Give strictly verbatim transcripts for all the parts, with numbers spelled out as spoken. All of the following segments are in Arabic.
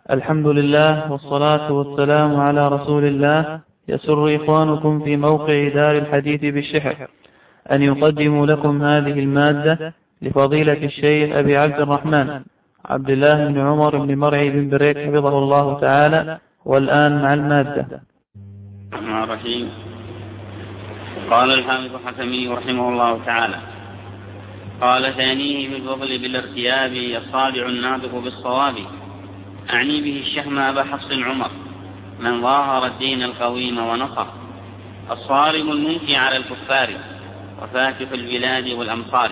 الحمد لله والصلاة والسلام على رسول الله. يسر إخوانكم في موقع دار الحديث بالشحر أن يقدموا لكم هذه المادة لفضيلة الشيخ أبي عبد الرحمن عبد الله بن عمر بن مرعي بن بريك حفظه الله تعالى. والآن مع المادة. الرحمن الرحيم. قال الحافظ الحكمي رحمه الله تعالى: قال ثانيه في الفضل بالارتياب الصادع الناطق بالصواب، أعني به الشهم أبا حفص عمر من ظاهر الدين القويم ونصر، الصارم المنكي على الكفار وفاتح البلاد والأمصار.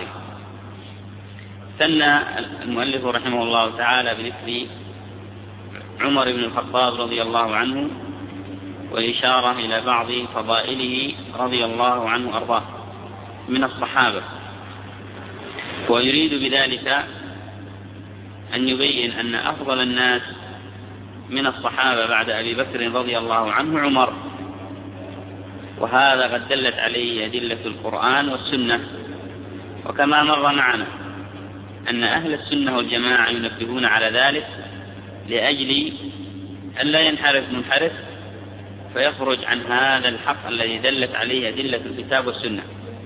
ثنى المؤلف رحمه الله تعالى بذكر عمر بن الخطاب رضي الله عنه والإشارة إلى بعض فضائله رضي الله عنه أرضاه من الصحابة، ويريد بذلك أن يبين أن أفضل الناس من الصحابة بعد أبي بكر رضي الله عنه عمر، وهذا قد دلت عليه أدلة القرآن والسنة. وكما مر معنا أن أهل السنة والجماعة ينبهون على ذلك لأجل أن لا ينحرف منحرف فيخرج عن هذا الحق الذي دلت عليه أدلة الكتاب والسنة،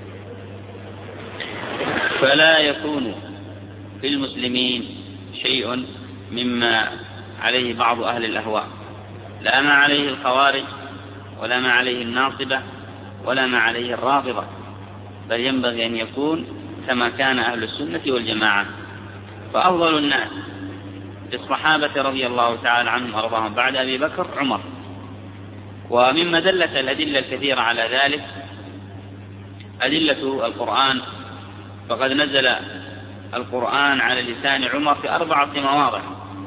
فلا يكون في المسلمين شيء مما عليه بعض أهل الأهواء، لا ما عليه الخوارج ولا ما عليه الناصبة ولا ما عليه الرافضة، بل ينبغي أن يكون كما كان أهل السنة والجماعة. فأفضل الناس للصحابة رضي الله تعالى عنهم وأرضاهم بعد أبي بكر عمر. ومما دلت الأدلة الكثيرة على ذلك أدلة القرآن، فقد نزل القرآن على لسان عمر في أربعة مواضع،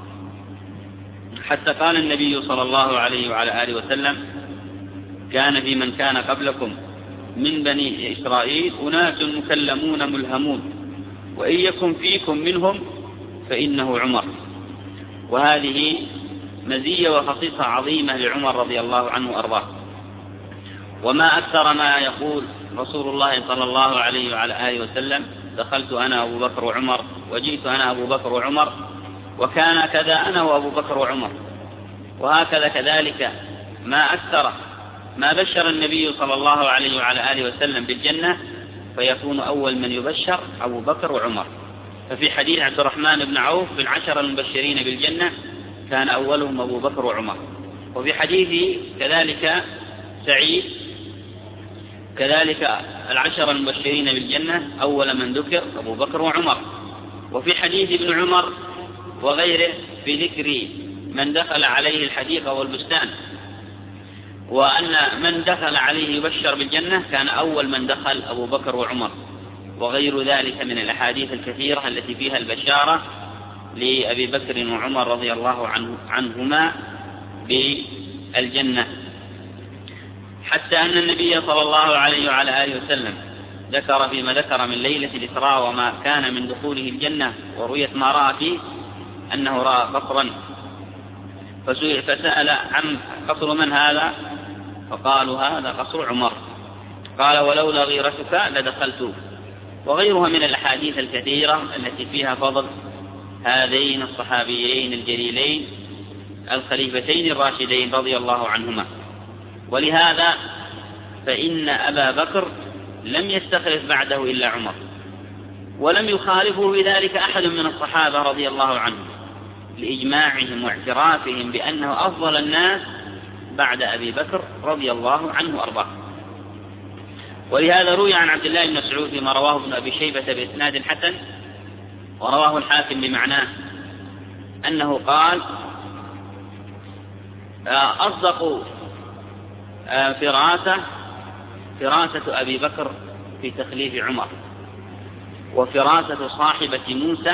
حتى قال النبي صلى الله عليه وعلى آله وسلم: كان في من كان قبلكم من بني إسرائيل أناس مكلمون ملهمون، وإن يكن فيكم منهم فإنه عمر. وهذه مزية وخصيصة عظيمة لعمر رضي الله عنه وأرضاه. وما أكثر ما يقول رسول الله صلى الله عليه وعلى آله وسلم: دخلت أنا أبو بكر وعمر، وجئت أنا أبو بكر وعمر، وكان كذا أنا وأبو بكر وعمر. وهكذا كذلك ما أكثر ما بشر النبي صلى الله عليه وعلى آله وسلم بالجنة فيكون أول من يبشر أبو بكر وعمر. ففي حديث عبد الرحمن بن عوف بالعشر المبشرين بالجنة كان أولهم أبو بكر وعمر. وفي حديث كذلك سعيد كذلك العشر المبشرين بالجنة أول من ذكر أبو بكر وعمر. وفي حديث ابن عمر وغيره في ذكر من دخل عليه الحديقة والبستان، وأن من دخل عليه يبشر بالجنة كان أول من دخل أبو بكر وعمر، وغير ذلك من الأحاديث الكثيرة التي فيها البشارة لأبي بكر وعمر رضي الله عنه عنهما بالجنة. حتى أن النبي صلى الله عليه وعلى آله وسلم ذكر فيما ذكر من ليلة الإسراء وما كان من دخوله الجنة ورؤية ما رأى فيه أنه رأى قصرا، فسأل عن قصر من هذا؟ فقالوا هذا قصر عمر. قال: ولولا غيرتك لدخلت. وغيرها من الأحاديث الكثيرة التي فيها فضل هذين الصحابيين الجليلين الخليفتين الراشدين رضي الله عنهما. ولهذا فإن أبا بكر لم يستخلف بعده إلا عمر، ولم يخالفه بذلك أحد من الصحابة رضي الله عنهم، لإجماعهم واعترافهم بأنه أفضل الناس بعد أبي بكر رضي الله عنه وأرضاه. ولهذا روي عن عبد الله بن مسعود فيما رواه ابن أبي شيبة بإسناد حسن، ورواه الحاكم بمعناه، أنه قال: أصدق فراسة فراسة أبي بكر في تخليف عمر، وفراسة صاحبة موسى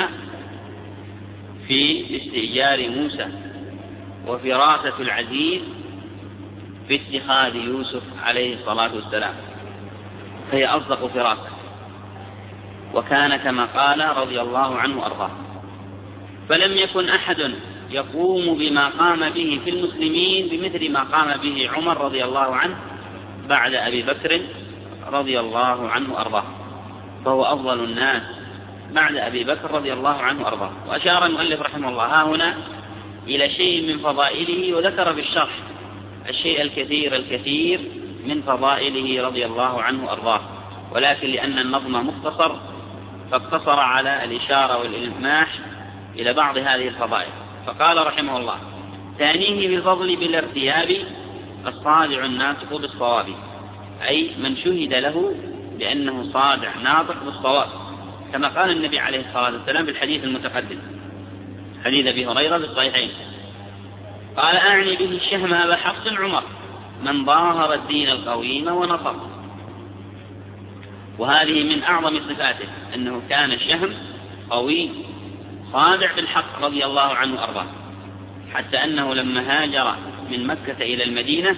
في استئجار موسى، وفراسة العزيز في اتخاذ يوسف عليه الصلاة والسلام، فهي أصدق فراسة. وكان كما قال رضي الله عنه وأرضاه. فلم يكن أحد يقوم بما قام به في المسلمين بمثل ما قام به عمر رضي الله عنه بعد أبي بكر رضي الله عنه وأرضاه، فهو أفضل الناس بعد أبي بكر رضي الله عنه وأرضاه. وأشار المؤلف رحمه الله ها هنا إلى شيء من فضائله، وذكر في الشرح الشيء الكثير الكثير من فضائله رضي الله عنه وأرضاه، ولكن لأن النظم مختصر فاقتصر على الإشارة والإلماح إلى بعض هذه الفضائل. فقال رحمه الله: ثانيه بالفضل بالارتياب الصادع الناطق بالصواب، أي من شهد له بأنه صادع ناطق بالصواب، كما قال النبي عليه الصلاة والسلام بالحديث المتقدم، حديث أبي هريرة بالصحيحين، قال: أعني به الشهم أبا حفص عمر من ظاهر الدين القويم ونصر. وهذه من أعظم صفاته، أنه كان الشهم قوي صادع بالحق رضي الله عنه وأرضاه، حتى أنه لما هاجر من مكة إلى المدينة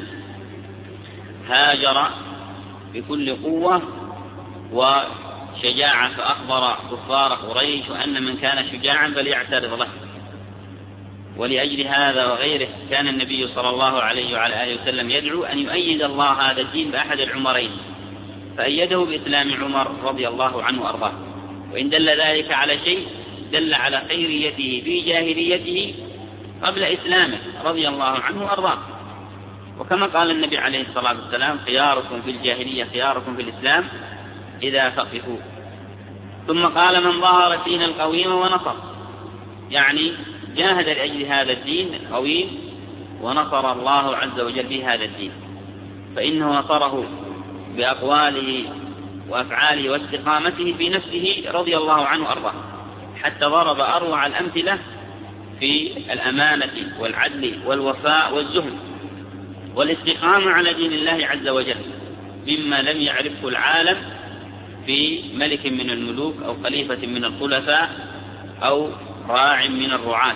هاجر بكل قوة وشجاعة، فأخبر كفار قريش أن من كان شجاعا فليعترض له. ولأجل هذا وغيره كان النبي صلى الله عليه وعلى آله وسلم يدعو أن يؤيد الله هذا الدين بأحد العمرين، فأيده بإسلام عمر رضي الله عنه وأرضاه. وإن دل ذلك على شيء دل على خيريته في جاهليته قبل إسلامه رضي الله عنه وأرضاه. وكما قال النبي عليه الصلاة والسلام: خياركم في الجاهلية خياركم في الإسلام إذا فقهوا. ثم قال: من ظهر الدين القويم ونصر، يعني جاهد لأجل هذا الدين القويم ونصر الله عز وجل بهذا الدين، فإنه نصره بأقواله وأفعاله واستقامته في نفسه رضي الله عنه وأرضاه، حتى ضرب أروع الأمثلة في الأمانة والعدل والوفاء والزهد والاستقامة على دين الله عز وجل، مما لم يعرفه العالم في ملك من الملوك أو خليفة من الخلفاء أو راع من الرعاة.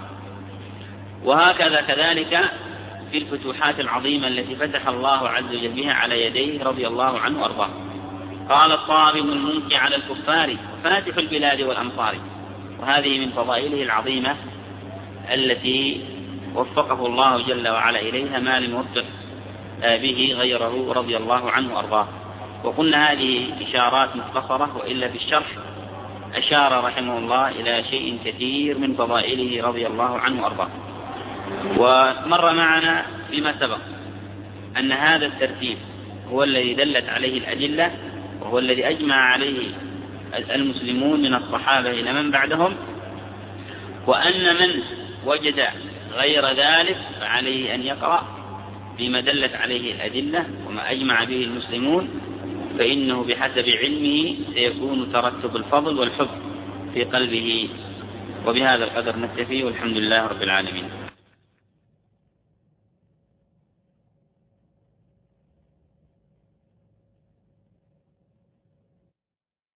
وهكذا كذلك في الفتوحات العظيمة التي فتح الله عز وجل بها على يديه رضي الله عنه وأرضاه. قال: الصارم المنكي على الكفار فاتح البلاد والأمصار. وهذه من فضائله العظيمة التي وفقه الله جل وعلا إليها ما لم يوفق به غيره رضي الله عنه وأرضاه. وقلنا هذه إشارات مختصرة، وإلا في الشرح أشار رحمه الله إلى شيء كثير من فضائله رضي الله عنه وأرضاه. ومر معنا فيما سبق أن هذا الترتيب هو الذي دلت عليه الأدلة، وهو الذي أجمع عليه المسلمون من الصحابة إلى من بعدهم، وأن من وجد غير ذلك فعليه أن يقرأ بما دلت عليه الأدلة وما أجمع به المسلمون، فإنه بحسب علمه سيكون ترتب الفضل والحب في قلبه. وبهذا القدر نكتفي، والحمد لله رب العالمين.